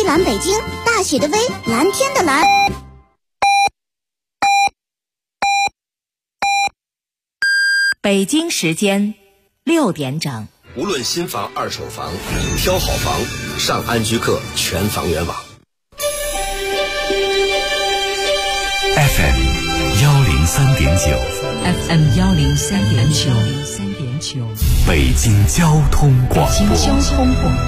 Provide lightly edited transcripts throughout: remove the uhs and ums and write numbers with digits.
蓝北京，大写的 V， 蓝天的蓝。 北京时间6点整。 无论新房、二手房，挑好房，上安居客全房源网。 FM 103.9，FM 103.9， 北京交通广播， 北京交通广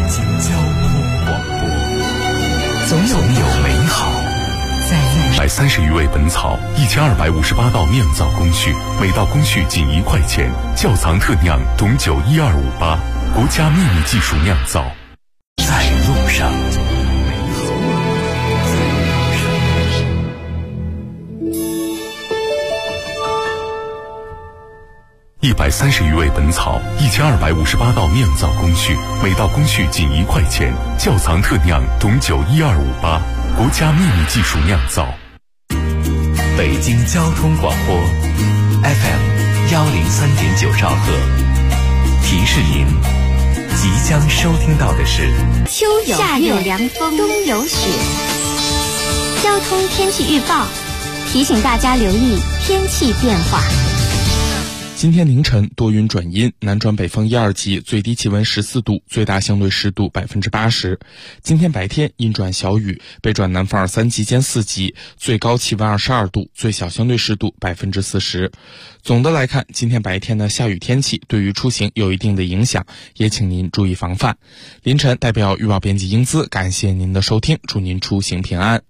播，总有美好在 130余味本草，1258道酿造工序，每道工序仅1块钱。窖藏特酿董酒12588，国家秘密技术酿造。在路上。130余味本草，1258道酿造工序，每道工序仅1块钱。窖藏特酿董酒12588，国家秘密技术酿造。北京交通广播 FM 103.9兆赫，提示您即将收听到的是秋有夏有凉风，冬有雪。交通天气预报提醒大家留意天气变化。 今天凌晨多云转阴，南转北风1、2级，最低气温14度，最大相对湿度80%。今天白天阴转小雨，北转南风2、3级兼4级，最高气温22度，最小相对湿度40%。总的来看，今天白天的下雨天气对于出行有一定的影响，也请您注意防范。凌晨代表预报编辑英姿，感谢您的收听，祝您出行平安。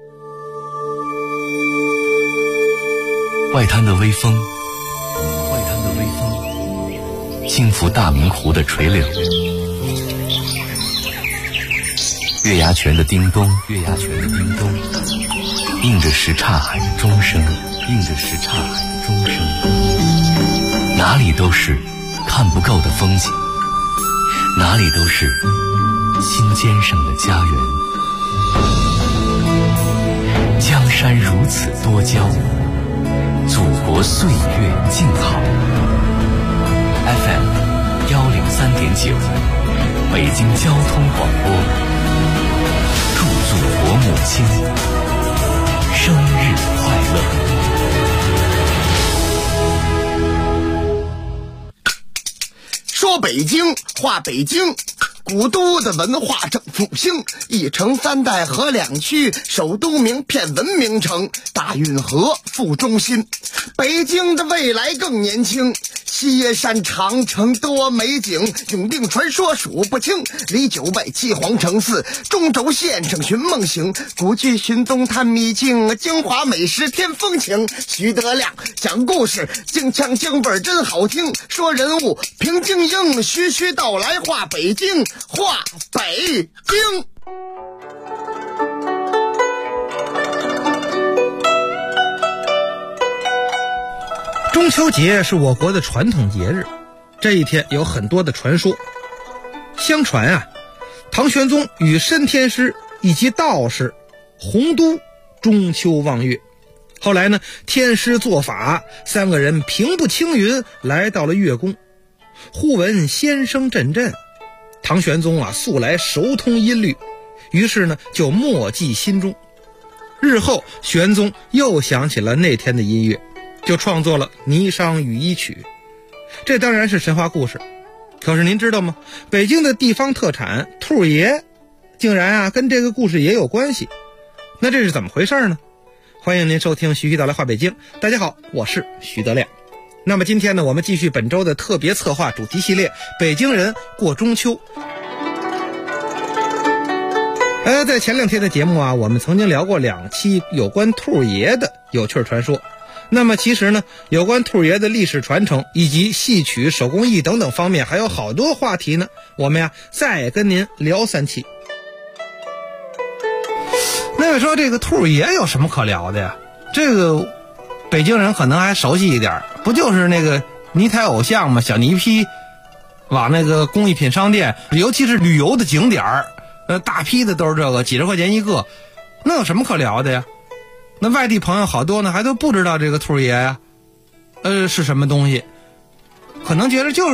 外滩的微风轻拂大明湖的垂柳，月牙泉的叮咚，映着什刹海的钟声，哪里都是看不够的风景，哪里都是心尖上的家园。江山如此多娇，祖国岁月静好。FM 103.9，北京交通广播，祝祖国母亲生日快乐。 说北京话北京，古都的文化正复兴，一城3代合2区，首都名片文明城，大运河副中心。北京的未来更年轻，西山长城多美景，永定传说数不清，离9外7皇城4，中轴线上寻梦行，古剧寻踪探秘境，京华美食添风情。徐德亮讲故事，京腔京味真好听，说人物评京英，徐徐道来话北京，话北京。 中秋节是我国的传统节日，这一天有很多的传说。相传啊，唐玄宗与申天师以及道士洪都中秋望月。后来呢，天师做法，3个人平步青云来到了月宫。忽闻仙声阵阵，唐玄宗啊素来熟通音律，于是呢就默记心中。日后玄宗又想起了那天的音乐，就创作了《霓裳羽衣曲》。这当然是神话故事，可是您知道吗？北京的地方特产兔爷竟然啊跟这个故事也有关系。那这是怎么回事呢？欢迎您收听徐徐道来话北京。大家好，我是徐德亮。那么今天呢，我们继续本周的特别策划主题系列，北京人过中秋。在前2天的节目啊，我们曾经聊过2期有关兔爷的有趣传说。那么其实呢，有关兔爷的历史传承以及戏曲、手工艺等等方面还有好多话题呢，我们呀再跟您聊3期。那位说这个兔爷有什么可聊的呀？这个北京人可能还熟悉一点，不就是那个泥台偶像吗？小泥坯往那个工艺品商店，尤其是旅游的景点大批的都是这个，几十块钱一个，那有什么可聊的呀？那外地朋友好多呢，还都不知道这个兔爷呀，是什么东西，可能觉得就是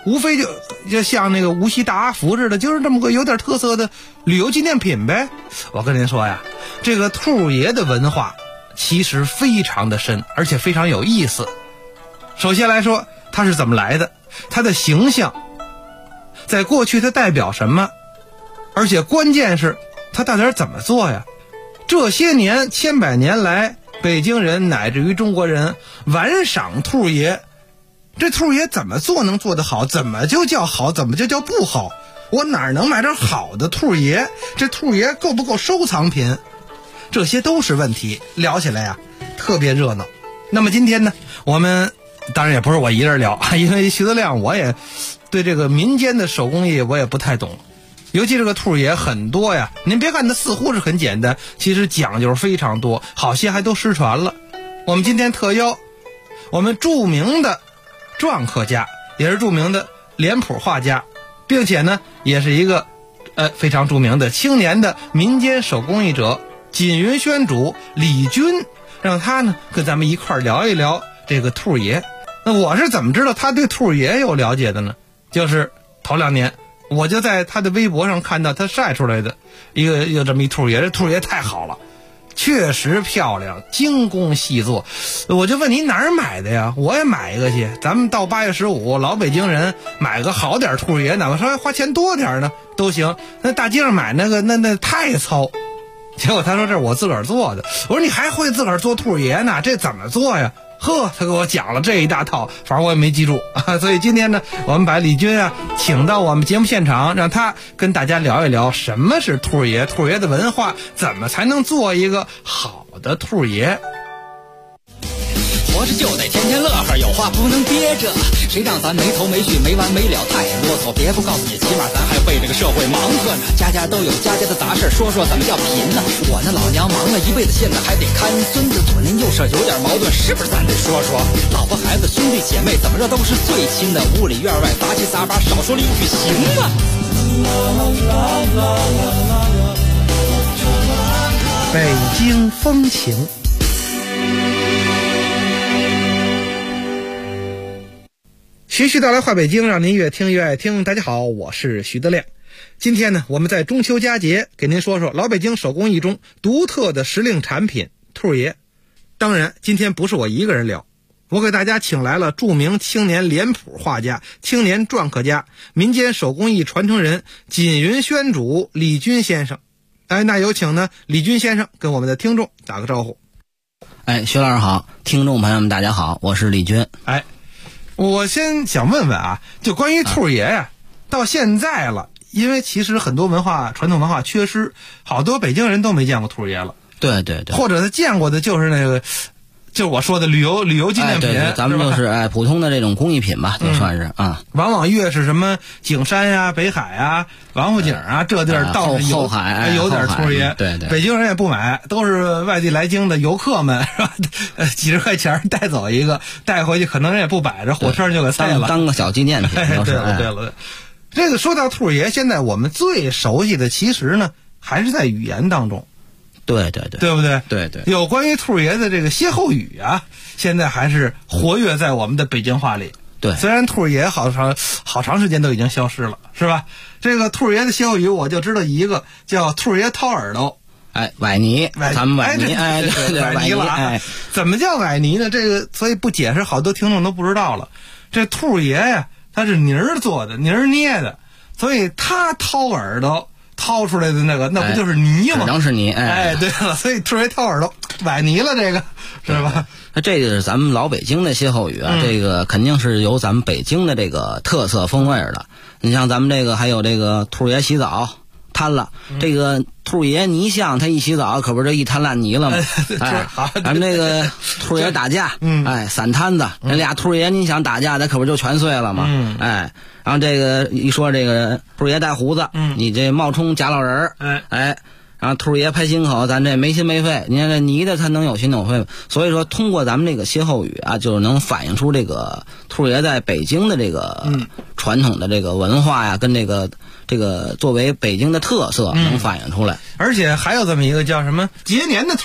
无非就像那个无锡大阿福似的，就是这么个有点特色的旅游纪念品呗。我跟您说呀，这个兔爷的文化其实非常的深，而且非常有意思。首先来说，它是怎么来的？它的形象在过去它代表什么？而且关键是它到底怎么做呀？这些年千百年来，北京人乃至于中国人玩赏兔爷，这兔爷怎么做能做得好？怎么就叫好？怎么就叫不好？我哪能买点好的兔爷？这兔爷够不够收藏品？这些都是问题，聊起来呀特别热闹。那么今天呢，我们当然也不是我一人聊，因为徐德亮我也对这个民间的手工艺我也不太懂，尤其这个兔爷很多呀，您别看它似乎是很简单，其实讲究非常多，好些还都失传了。我们今天特邀我们著名的篆刻家，也是著名的脸谱画家，并且呢也是一个非常著名的青年的民间手工艺者锦云轩主李军，让他呢跟咱们一块聊一聊这个兔爷。那我是怎么知道他对兔爷有了解的呢？就是头2年我就在他的微博上看到他晒出来的有这么一兔爷，这兔爷太好了，确实漂亮，精工细作。我就问你哪儿买的呀？我也买一个去，咱们到8月15老北京人买个好点兔爷，哪怕稍微花钱多点呢都行。那大街上买那太糙。结果他说这是我自个儿做的。我说你还会自个儿做兔爷呢？这怎么做呀？呵，他给我讲了这一大套，反正我也没记住啊。所以今天呢，我们把李军啊请到我们节目现场，让他跟大家聊一聊什么是兔爷，兔爷的文化，怎么才能做一个好的兔爷。 活着就得天天乐呵，有话不能憋着，谁让咱没头没绪没完没了太啰嗦，别不告诉你，起码咱还为这个社会忙活呢。家家都有家家的杂事，说说怎么叫贫呢？我那老娘忙了一辈子，现在还得看孙子，左邻右舍有点矛盾，是不是咱得说说？老婆孩子兄弟姐妹怎么着都是最亲的，屋里院外杂七杂八，少说了一句行吗？ 北京风情。徐徐道来话北京，让您越听越爱听。大家好，我是徐德亮。今天呢，我们在中秋佳节给您说说老北京手工艺中独特的时令产品兔爷。当然今天不是我一个人聊，我给大家请来了著名青年脸谱画家、青年篆刻家、民间手工艺传承人锦云轩主李军先生。那有请呢李军先生跟我们的听众打个招呼。 徐老师好，听众朋友们大家好，我是李军。 我先想问问啊，就关于兔爷呀，到现在了，因为其实很多传统文化缺失，好多北京人都没见过兔爷了。 对对对， 或者他见过的就是那个，就是我说的旅游纪念品。 对，咱们就是普通的这种工艺品吧，就算是啊。 往往越是什么景山呀、北海呀、王府井啊这地儿，倒是后海有点兔爷。 对对， 北京人也不买，都是外地来京的游客们，是吧？几十块钱带走一个，带回去可能人也不摆着，火车上就给塞了， 当个小纪念品。 对了，这个说到兔爷，现在我们最熟悉的其实呢，还是在语言当中。 对对对， 对不对？ 对对， 有关于兔爷的这个歇后语啊，现在还是活跃在我们的北京话里。 对， 虽然兔爷好长时间都已经消失了，是吧？这个兔爷的歇后语我就知道一个，叫兔爷掏耳朵。 崴泥，咱们崴泥， 崴泥了。怎么叫崴泥呢？这个所以不解释，好多听众都不知道了。这兔爷呀，他是泥儿做的，泥儿捏的，所以他掏耳朵。掏出来的那不就是泥吗？ 只能是泥。 对了，所以兔爷掏耳朵，崴泥了，这个是吧？ 那这个是咱们老北京的歇后语啊，这个肯定是有咱们北京的这个特色风味的。你像咱们这个还有这个兔爷洗澡贪了，这个兔爷泥像他一洗澡可不是这一滩烂泥了吗？咱们这个兔爷打架，散摊子，人俩兔爷你想打架，他可不就全碎了吗？然后这个一说这个兔爷带胡子，你这冒充假老人然后兔爷拍心口，咱这没心没肺。你看这泥的他能有心有肺吗？所以说通过咱们这个歇后语啊，就能反映出这个兔爷在北京的这个传统的这个文化呀，跟这个作为北京的特色能反映出来。 而且还有这么一个叫什么节年的兔爷。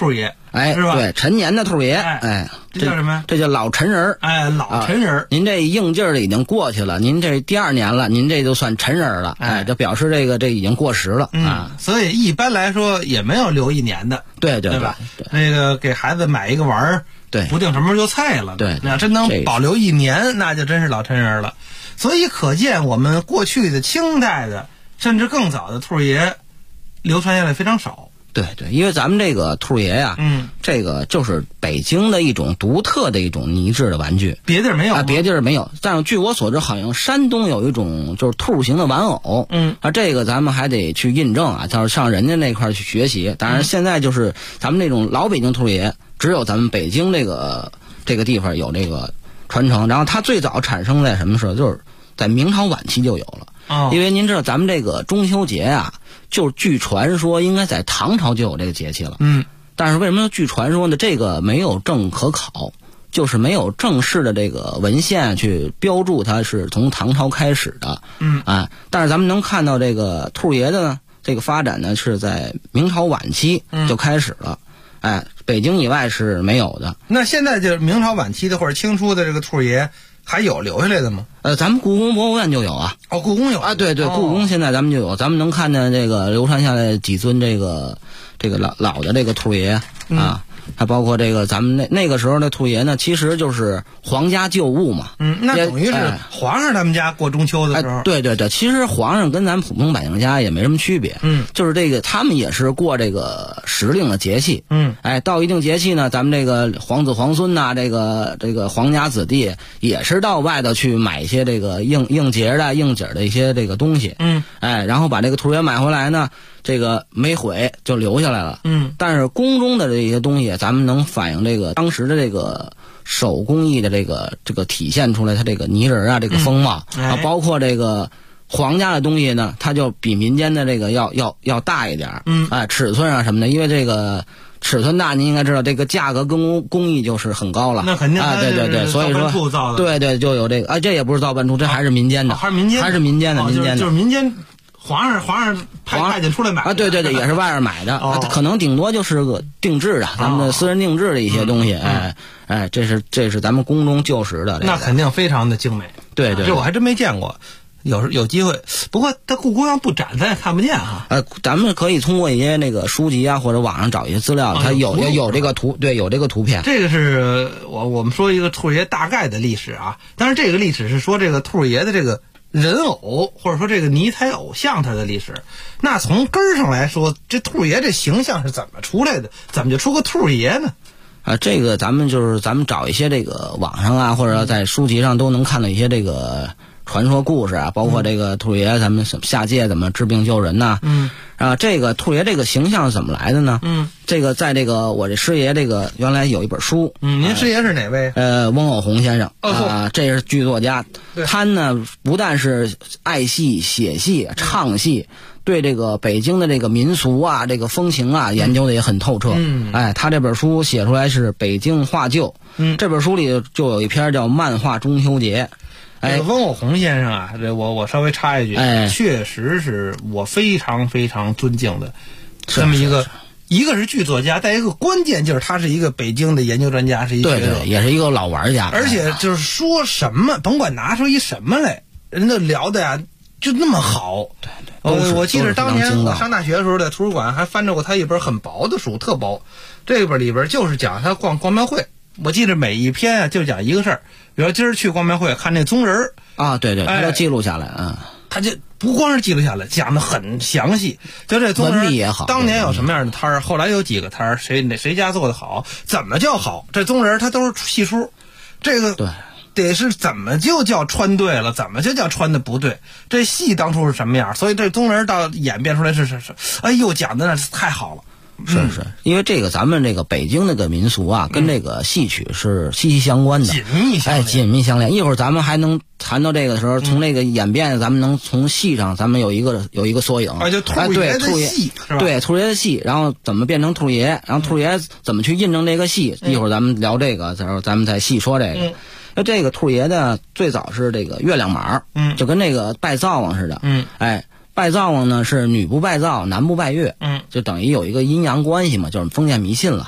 哎， 是吧？ 对，陈年的兔爷， 这叫什么？ 这叫老陈人哎，老陈人。 您这应劲儿的已经过去了，您这第2年了，您这就算陈人了，这表示这已经过时了啊。 所以一般来说也没有留1年的， 对吧？那个给孩子买一个玩儿， 对， 不定什么时候就菜了， 对， 那真能保留1年，那就真是老陈人了。所以可见我们过去的清代的，甚至更早的兔爷，流传下来非常少。 对，因为咱们这个兔爷呀，这个就是北京的一种独特的一种泥制的玩具， 别地儿没有别地儿没有。但是据我所知，好像山东有一种就是兔形的玩偶，这个咱们还得去印证啊，就是上人家那块去学习。当然，现在就是咱们这种老北京兔爷，只有咱们北京这个地方有这个传承。然后它最早产生在什么时候？就是在明朝晚期就有了。因为您知道咱们这个中秋节啊，就据传说应该在唐朝就有这个节气了。但是为什么据传说呢？这个没有证可考，就是没有正式的这个文献去标注它是从唐朝开始的。但是咱们能看到这个兔爷的呢，这个发展呢是在明朝晚期就开始了。北京以外是没有的。 那现在就是明朝晚期的或者清初的这个兔爷还有留下来的吗？ 咱们故宫博物院就有啊。 故宫有啊？对，故宫现在咱们就有，咱们能看见这个流传下来几尊这个老的这个兔爷啊。还包括这个咱们那个时候的兔爷呢，其实就是皇家旧物嘛。 那等于是皇上他们家过中秋的时候。 对，其实皇上跟咱普通百姓家也没什么区别。就是这个他们也是过这个时令的节气。到一定节气呢，咱们这个皇子皇孙呐，这个皇家子弟也是到外头去买一些这个应节的应景的一些这个东西。然后把这个兔爷买回来呢，这个没毁就留下来了。但是宫中的这些东西，咱们能反映这个当时的这个手工艺的这个体现出来，它这个泥人啊，这个风貌包括这个皇家的东西呢，它就比民间的这个要大一点。尺寸啊什么的，因为这个尺寸大，您应该知道这个价格跟工艺就是很高了。 那肯定对，所以说对，就有这个这也不是造办处，这还是民间的， 还是民间的，就是民间。皇上派遣出来买啊，对，也是外边买的，可能顶多就是个定制的，咱们的私人定制的一些东西。这是咱们宫中旧时的， 那肯定非常的精美。 对， 这我还真没见过，有机会。不过它故宫要不展，咱也看不见哈。 咱们可以通过一些那个书籍啊，或者网上找一些资料，它有这个图，对，有这个图片。 这个是我们说一个兔爷大概的历史啊，但是这个历史是说这个兔爷的这个人偶或者说这个泥胎偶像它的历史。那从根儿上来说，这兔爷这形象是怎么出来的？怎么就出个兔爷呢？ 这个咱们找一些这个网上啊，或者在书籍上都能看到一些这个传说故事啊，包括这个兔爷咱们下界怎么治病救人呐。这个兔爷这个形象是怎么来的呢？这个在这个我这师爷这个原来有一本书。 您师爷是哪位？ 翁偶红先生这是剧作家。他呢不但是爱戏、写戏、唱戏，对这个北京的这个民俗啊、这个风情啊研究的也很透彻。他这本书写出来是《北京画旧》。这本书里就有一篇叫《漫画中秋节》。 这个翁偶红先生啊，这我稍微插一句，确实是我非常非常尊敬的这么一个是剧作家，再一个关键就是他是一个北京的研究专家，是一个对，也是一个老玩家， 而且就是说什么甭管拿出一什么来，人家聊的呀就那么好。对，我记得当年我上大学的时候，在图书馆还翻着过他一本很薄的书，特薄。这本里边就是讲他逛庙会，我记得每一篇啊就讲一个事儿。比如今儿去逛庙会看那宗人啊，对，他都记录下来他就不光是记录下来，讲的很详细。就这宗人也好， 当年有什么样的摊儿，后来有几个摊儿，谁家做的好，怎么叫好？这宗人他都是细数，这个对得是怎么就叫穿对了，怎么就叫穿的不对？这戏当初是什么样？所以这宗人到演变出来是，哎呦，讲的那太好了。 是，因为这个咱们这个北京那个民俗啊，跟这个戏曲是息息相关的，紧密相连。一会儿咱们还能谈到这个的时候，从那个演变，咱们能从戏上，咱们有一个缩影。 就兔爷的戏， 对兔爷的戏，然后怎么变成兔爷，然后兔爷怎么去印证这个戏。一会儿咱们聊这个，然后咱们再细说这个。那这个兔爷呢，最早是这个月亮马，就跟那个拜灶王似的，拜灶王呢是女不拜灶，男不拜月，就等于有一个阴阳关系嘛，就是封建迷信了。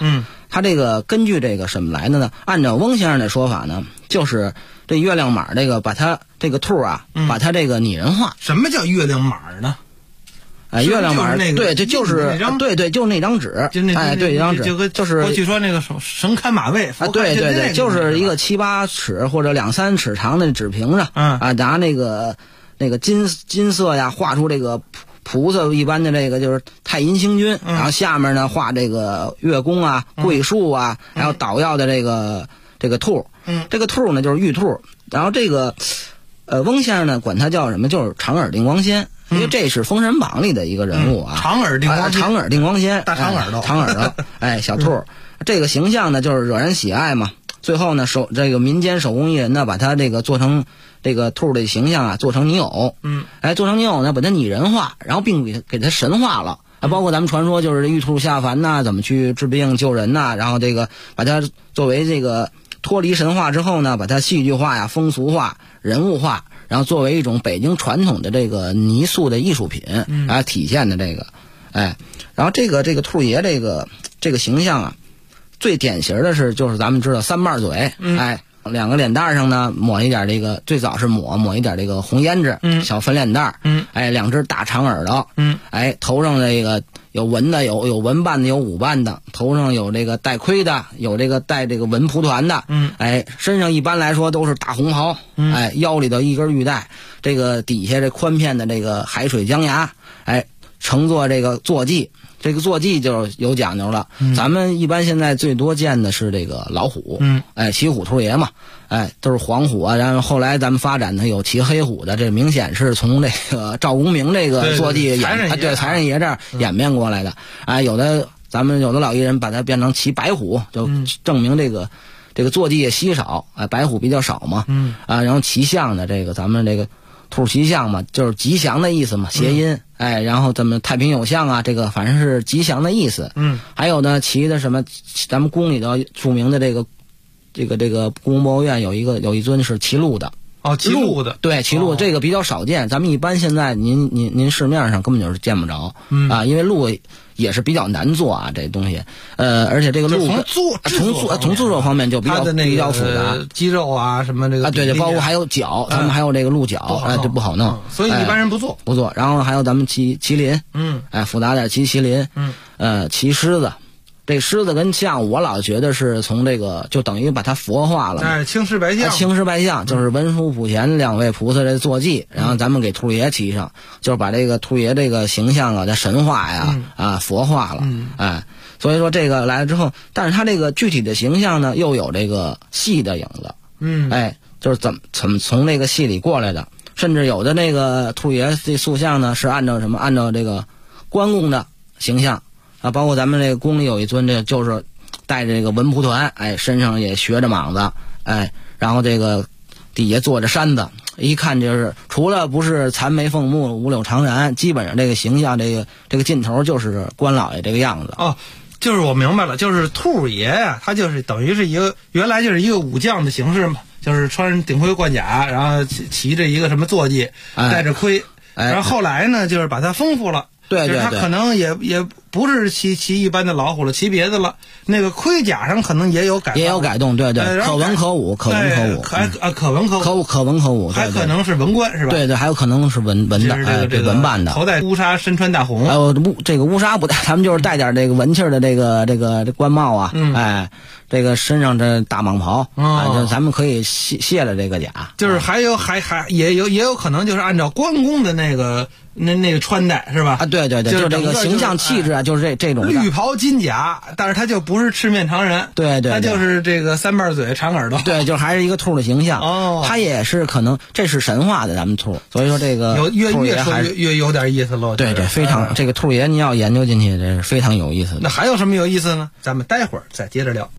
它这个根据这个什么来的呢？按照翁先生的说法呢，就是这月亮马这个把它这个兔啊，把它这个拟人化。 什么叫月亮马呢？ 月亮马那个对，这就是对，就是那张纸， 就那对，一张纸就是过去说那个绳看马位啊，对，就是一个7、8尺或者2、3尺长的纸屏上，拿那个金色呀画出这个菩萨一般的这个就是太阴星君，然后下面呢画这个月宫啊、桂树啊，还有捣药的这个兔，这个兔呢就是玉兔，然后这个翁先生呢管它叫什么？就是长耳定光仙。因为这是《封神榜》里的一个人物啊， 长耳定光仙， 大长耳朵，小兔，这个形象呢就是惹人喜爱嘛。最后呢，这个民间手工艺人呢，把它这个做成这个兔的形象啊，做成泥偶，做成泥偶呢，把它拟人化，然后并给它神化了。包括咱们传说就是玉兔下凡呐，怎么去治病救人呐，然后这个把它作为这个脱离神话之后呢，把它戏剧化呀、风俗化、人物化。然后作为一种北京传统的这个泥塑的艺术品，体现的这个，然后这个兔爷这个形象啊，最典型的就是咱们知道三瓣嘴，两个脸蛋上呢抹一点这个，最早是抹一点这个红胭脂，小粉脸蛋，两只大长耳朵，头上这个有纹的，有纹瓣的，有舞瓣的，头上有这个带盔的，有这个带这个纹蒲团的，身上一般来说都是大红袍，腰里头一根玉带，这个底下这宽片的这个海水江崖，乘坐这个坐骑。这个坐骑就是有讲究了，咱们一般现在最多见的是这个老虎，骑虎兔爷嘛，都是黄虎啊，然后后来咱们发展的有骑黑虎的，这明显是从这个赵公明这个坐骑财神爷这儿演变过来的，咱们有的老艺人把它变成骑白虎，就证明这个坐骑也稀少，白虎比较少嘛，然后骑象的这个咱们这个兔骑象嘛，就是吉祥的意思嘛，谐音，然后咱们太平有象啊，这个反正是吉祥的意思。还有呢，骑的什么，咱们宫里头著名的这个故宫博物院有一尊是骑鹿的。 骑鹿的， 对，骑鹿这个比较少见，咱们一般现在您市面上根本就是见不着，因为鹿也是比较难做啊，这东西，而且这个鹿从制作方面就比较复杂， 肌肉啊什么这个对，包括还有脚，他们还有这个鹿角，这不好弄， 所以一般人不做。 然后还有咱们骑麒麟，复杂点骑麒麟，骑狮子。这狮子跟象，我老觉得是从这个就等于把它佛化了。 青狮白象， 就是文殊普贤两位菩萨的坐骑，然后咱们给兔爷骑上，就是把这个兔爷这个形象啊，这神化呀，佛化了，所以说这个来了之后，但是它这个具体的形象呢，又有这个戏的影子，就是怎么从那个戏里过来的，甚至有的那个兔爷这塑像呢，是按照这个关公的形象。包括咱们这个宫里有一尊，这就是带着这个文蒲团，身上也学着蟒子，然后这个底下坐着山子，一看就是除了不是残眉凤目、五柳长髯，基本上这个形象，这个劲头就是关老爷这个样子。 就是我明白了，就是兔爷呀，他就是等于是原来就是一个武将的形式嘛，就是穿顶盔贯甲，然后骑着一个什么坐骑，戴着盔，然后后来呢，就是把它丰富了。 对， 他可能也不是骑一般的老虎了，骑别的了。那个盔甲上可能也有改动，对，可文可武，可文可武，可文可武， 还可能是文官是吧？ 对，还有可能是文的， 这文扮的， 头戴乌纱，身穿大红。 还有这个乌纱不戴，咱们就是戴点这个文气的这个官帽啊，这个身上这大蟒袍，咱们可以卸了这个甲。 就是也有可能就是按照关公的那个穿戴是吧？ 对，就是这个形象气质啊，就是这种绿袍金甲，但是他就不是赤面长人， 对， 他就是这个三瓣嘴长耳朵， 对，就还是一个兔的形象。他也是可能这是神话的咱们兔，所以说这个越说越有点意思了。 对，非常这个兔爷你要研究进去，这是非常有意思的。 那还有什么有意思呢？咱们待会儿再接着聊。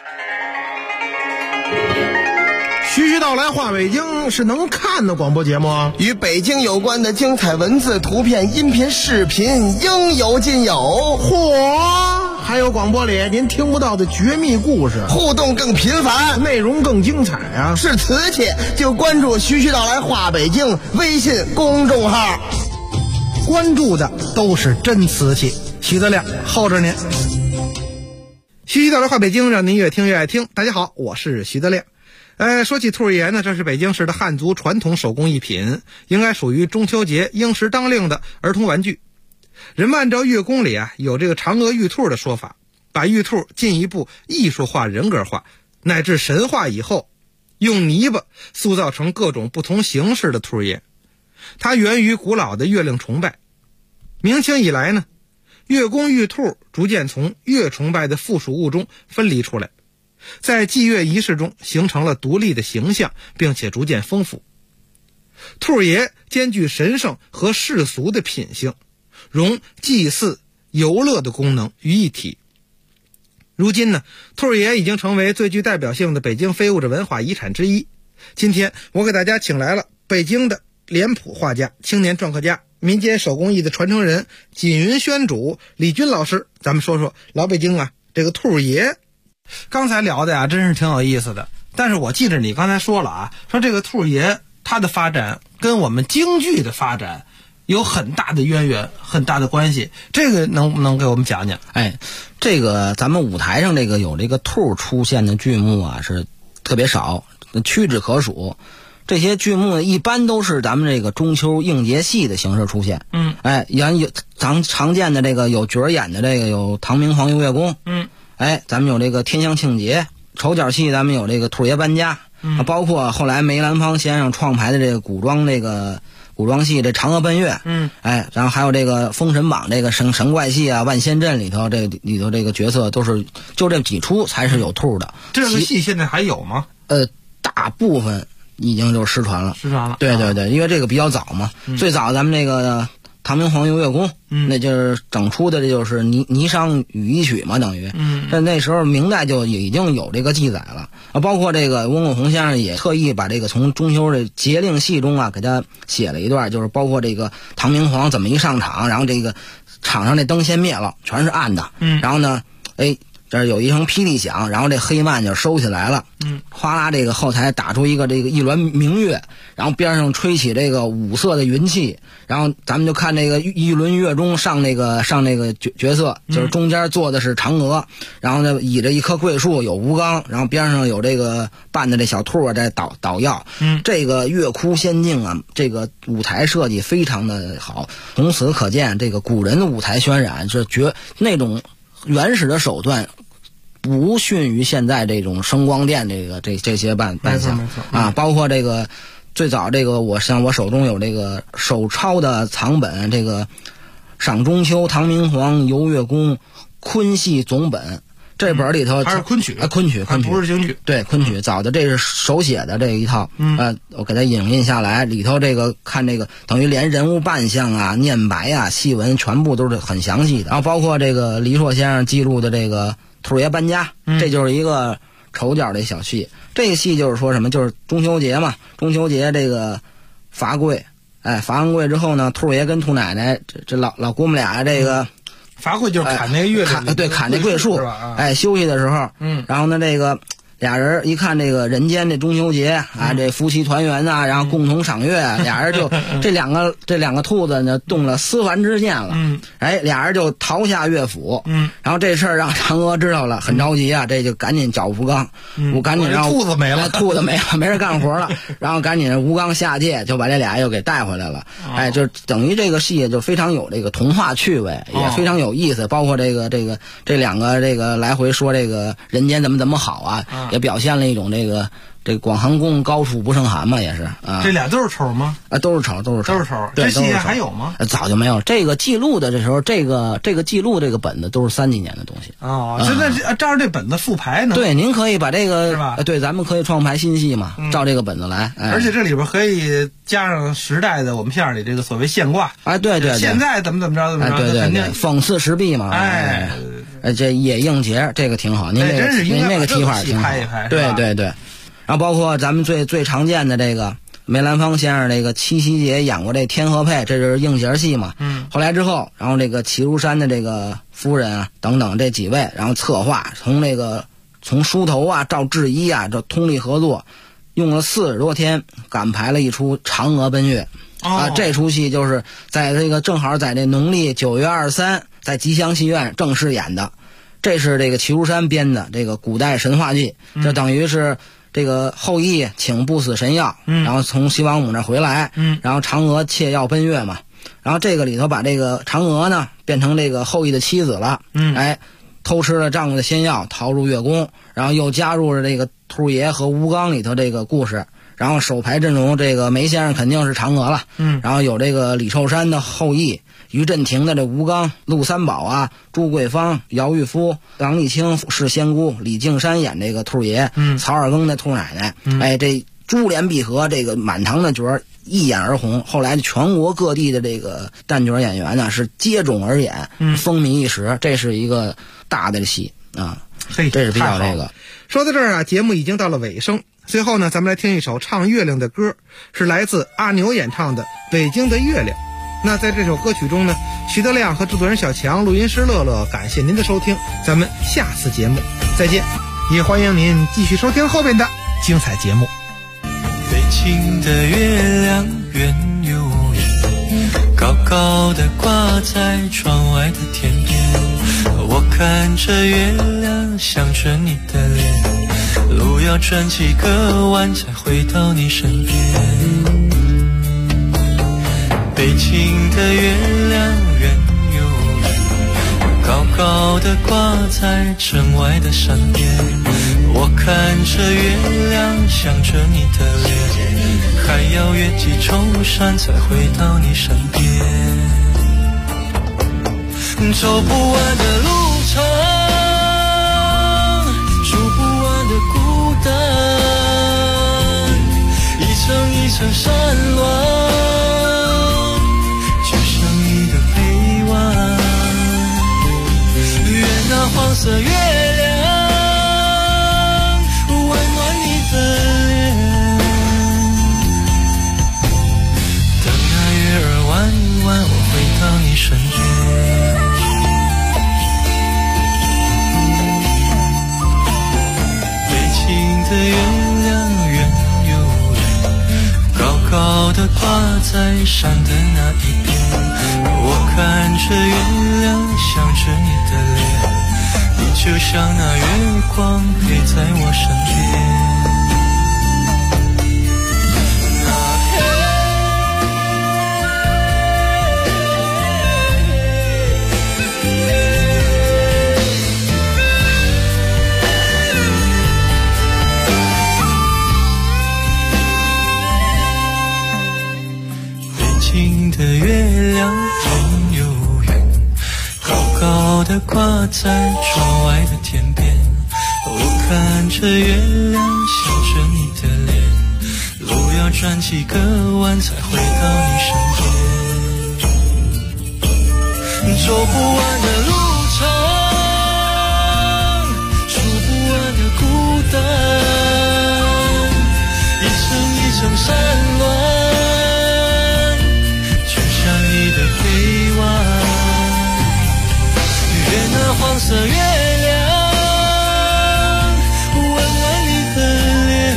徐徐道来话北京是能看的广播节目， 与北京有关的精彩文字、图片、音频、视频应有尽有。 嚯，还有广播里您听不到的绝密故事， 互动更频繁， 内容更精彩啊！ 是瓷器就关注徐徐道来话北京微信公众号， 关注的都是真瓷器。徐德亮候着您。 徐徐道来话北京，让您越听越爱听。大家好，我是徐德亮。说起兔儿爷呢，这是北京市的汉族传统手工艺品，应该属于中秋节应时当令的儿童玩具。人们按照乐工里有这个嫦娥玉兔的说法，把玉兔进一步艺术化、人格化，乃至神化以后，用泥巴塑造成各种不同形式的兔儿爷。它源于古老的月令崇拜。明清以来呢，乐工玉兔逐渐从乐崇拜的附属物中分离出来，在祭乐仪式中形成了独立的形象，并且逐渐丰富。兔爷兼具神圣和世俗的品性，融祭祀、游乐的功能于一体。如今呢，兔爷已经成为最具代表性的北京非物质文化遗产之一。今天我给大家请来了北京的脸谱画家、青年篆刻家、民间手工艺的传承人锦云宣主李军老师，咱们说说老北京这个兔爷。刚才聊的真是挺有意思的，但是我记着你刚才说了说这个兔爷它的发展跟我们京剧的发展有很大的渊源，很大的关系，这个能不能给我们讲讲？ 这个咱们舞台上这个有这个兔出现的剧目是特别少，屈指可数。这些剧目呢，一般都是咱们这个中秋应节戏的形式出现。有咱常见的这个有角演的这个有唐明皇游月宫。咱们有这个天香庆节，丑角戏咱们有这个兔爷搬家。包括后来梅兰芳先生创排的这个古装戏这嫦娥奔月。然后还有这个封神榜这个神怪戏万仙阵里头这个角色都是就这几出才是有兔的。 这个戏现在还有吗？ 大部分已经就失传了。对对对，因为这个比较早嘛。最早咱们这个唐明皇游月宫，那就是整出的，这就是霓裳羽衣曲嘛，等于。但那时候明代就已经有这个记载了。包括这个翁拱红先生也特意把这个从中秋的节令戏中给他写了一段，就是包括这个唐明皇怎么一上场，然后这个场上这灯先灭了，全是暗的。然后呢，这有一声霹雳响，然后这黑幔就收起来了。哗啦，这个后台打出一一轮明月，然后边上吹起这个五色的云气，然后咱们就看这个一轮月中上那个角色，就是中间坐的是嫦娥，然后呢倚着一棵桂树有吴刚，然后边上有这个扮的这小兔在捣药。这个月窟仙境这个舞台设计非常的好。从此可见，这个古人的舞台渲染是那种原始的手段不逊于现在这种声光电这些扮相包括这个最早这个我手中有这个手抄的藏本，这个赏中秋唐明皇游月宫昆戏总本，这本里头还是昆曲，不是京剧。 对，昆曲早的这是手写的这一套。我给它影印下来，里头这个看这个等于连人物扮相念白戏文全部都是很详细的。然后包括这个黎硕先生记录的这个兔爷搬家，这就是一个丑角的小戏。这个戏就是说什么，就是中秋节嘛，中秋节这个罚跪，罚完跪之后呢，兔爷跟兔奶奶这老姑母俩这个罚跪就是砍那个月亮，砍那桂树，休息的时候，然后呢这个俩人一看这个人间这中秋节这夫妻团圆然后共同赏月，俩人就这两个兔子呢动了思凡之念了。俩人就逃下乐府。然后这事儿让嫦娥知道了，很着急这就赶紧找吴刚，我赶紧让兔子没了， 没人干活了，然后赶紧吴刚下界，就把这俩又给带回来了。就等于这个戏就非常有这个童话趣味，也非常有意思。包括这两个这个来回说这个人间怎么好也表现了一种这个广寒宫高处不胜寒嘛，也是这俩都是丑吗？ 都是丑。 这戏还有吗？ 早就没有。这个记录的这时候，这个记录这个本子都是30几年的东西。 现在照着这本子复排呢？ 对，您可以把这个是吧？ 对，咱们可以创排新戏嘛，照这个本子来。 而且这里边可以加上时代的我们片儿里这个所谓现挂。 对， 现在怎么着？ 对，讽刺时弊嘛。这也应节，这个挺好。您那个题法挺好。对。然后包括咱们最常见的这个梅兰芳先生这个七夕节演过这天河配，这是应节戏嘛。后来之后，然后这个齐如山的这个夫人等等这几位，然后策划从梳头赵志一这通力合作，用了40多天赶排了一出嫦娥奔月。这出戏就是在这个正好在这农历9月23在吉祥戏院正式演的。 这是这个齐如山编的这个古代神话剧，这等于是这个后羿请不死神药，然后从西王母那回来，然后嫦娥窃药奔月嘛，然后这个里头把这个嫦娥呢变成这个后羿的妻子了，偷吃了丈夫的仙药，逃入月宫，然后又加入了这个兔爷和吴刚里头这个故事。然后首排阵容，这个梅先生肯定是嫦娥了，然后有这个李寿山的后羿，于震庭的这吴刚，陆三宝啊，朱桂芳、姚玉夫、杨丽清是仙姑，李敬山演这个兔爷，曹二更的兔奶奶，这珠联璧合，这个满堂的角儿一眼而红。后来全国各地的这个旦角演员呢是接踵而演，风靡一时。这是一个大的戏啊，这是比较这个。 说到这儿啊，节目已经到了尾声。最后呢，咱们来听一首唱月亮的歌，是来自阿牛演唱的《北京的月亮》。那在这首歌曲中呢，徐德亮和制作人小强、录音师乐乐，感谢您的收听，咱们下次节目再见，也欢迎您继续收听后边的精彩节目。 北京的月亮圆又圆，高高的挂在窗外的天边，我看着月亮想着你的脸，路要转几个弯才回到你身边。北京的月亮圆又圆，高高的挂在城外的山边，我看着月亮想着你的脸，还要越几重山才回到你身边。走不完的路程，数不完的孤单，一层一层山峦，就像一个臂弯。愿那黄色月亮温暖你的脸，等那月儿弯弯，我回到你身边。的月亮圆又圆，高高的挂在山的那一边，我看着月亮想着你的脸，你就像那月光陪在我身边。的月亮圆又圆，高高的挂在窗外的天边，我看着月亮想着你的脸，路要转几个弯才回到你身边。走不完的路程，数不完的孤单，一层一层山峦，愿那黄色月亮温暖你的脸，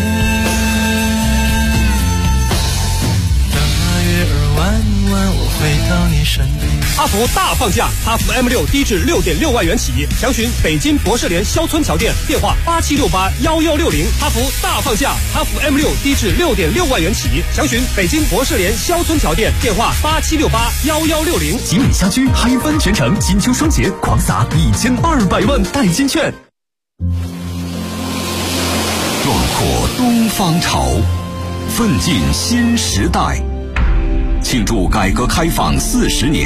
等那月儿弯弯，我回到你身边。 哈弗大放价，哈弗 M6 低至 6.6 万元起，详询北京博士联肖村桥店，电话87681160。哈弗大放价，哈弗 M6 低至 6.6 万元起，详询北京博士联肖村桥店，电话87681160。 吉利家居嗨翻全城，金秋双节狂撒1200万代金券。 壮阔东方潮，奋进新时代，庆祝改革开放40年。